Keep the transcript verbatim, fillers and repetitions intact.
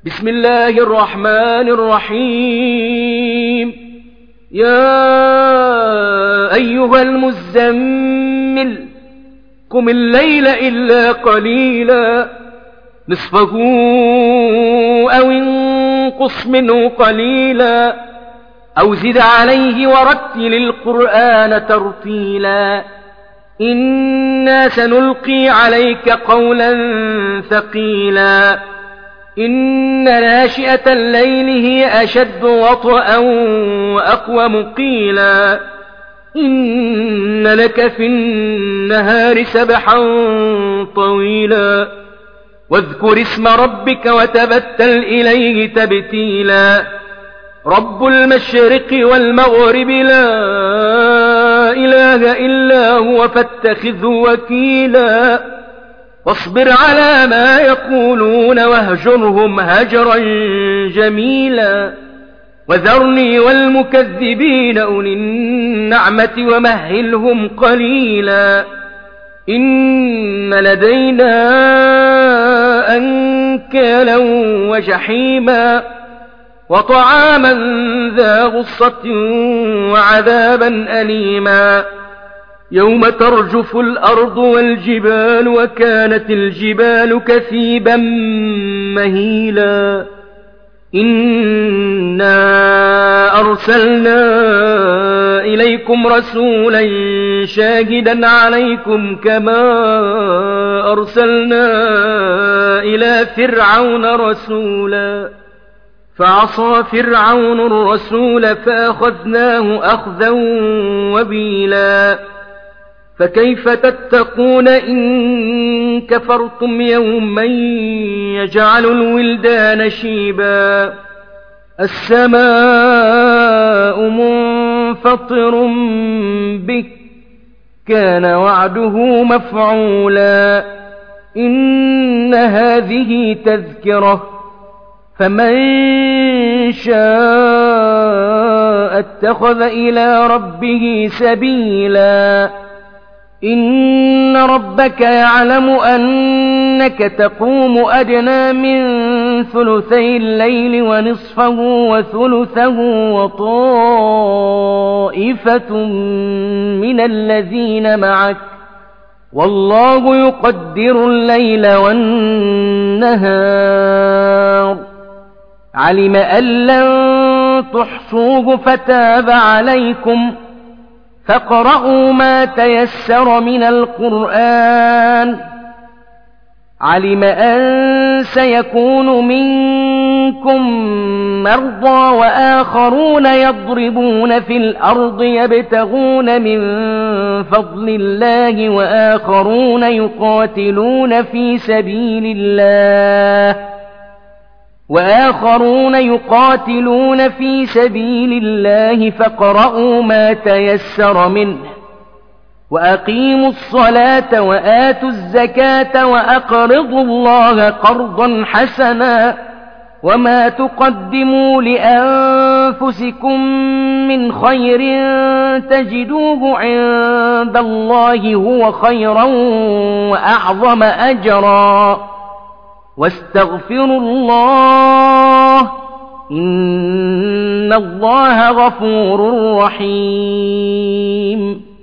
بسم الله الرحمن الرحيم. يا أيها المزمل قم الليل إلا قليلا نصفه أو انقص منه قليلا أو زد عليه ورتل القرآن ترتيلا إنا سنلقي عليك قولا ثقيلا إن ناشئة الليل هي أشد وطئا وأقوم قيلا إن لك في النهار سبحا طويلا واذكر اسم ربك وتبتل إليه تبتيلا رب المشرق والمغرب لا إله إلا هو فاتخذه وكيلا واصبر على ما يقولون واهجرهم هجرا جميلا وذرني والمكذبين أولي النعمة ومهلهم قليلا إن لدينا أنكالا وجحيما وطعاما ذا غصة وعذابا أليما يوم ترجف الأرض والجبال وكانت الجبال كثيبا مهيلا إنا أرسلنا إليكم رسولا شاهدا عليكم كما أرسلنا إلى فرعون رسولا فعصى فرعون الرسول فأخذناه أخذا وبيلا فكيف تتقون إن كفرتم يوما يجعل الولدان شيبا السماء منفطر به كان وعده مفعولا إن هذه تذكرة فمن شاء اتخذ إلى ربه سبيلا إن ربك يعلم أنك تقوم أدنى من ثلثي الليل ونصفه وثلثه وطائفة من الذين معك والله يقدر الليل والنهار علم أن لن تحصوه فتاب عليكم فاقرؤوا ما تيسر من القرآن علم أن سيكون منكم مرضى وآخرون يضربون في الأرض يبتغون من فضل الله وآخرون يقاتلون في سبيل الله وآخرون يقاتلون في سبيل الله فاقرؤوا ما تيسر منه وأقيموا الصلاة وآتوا الزكاة وأقرضوا الله قرضا حسنا وما تقدموا لأنفسكم من خير تجدوه عند الله هو خيرا وأعظم أجرا واستغفروا الله إن الله غفور رحيم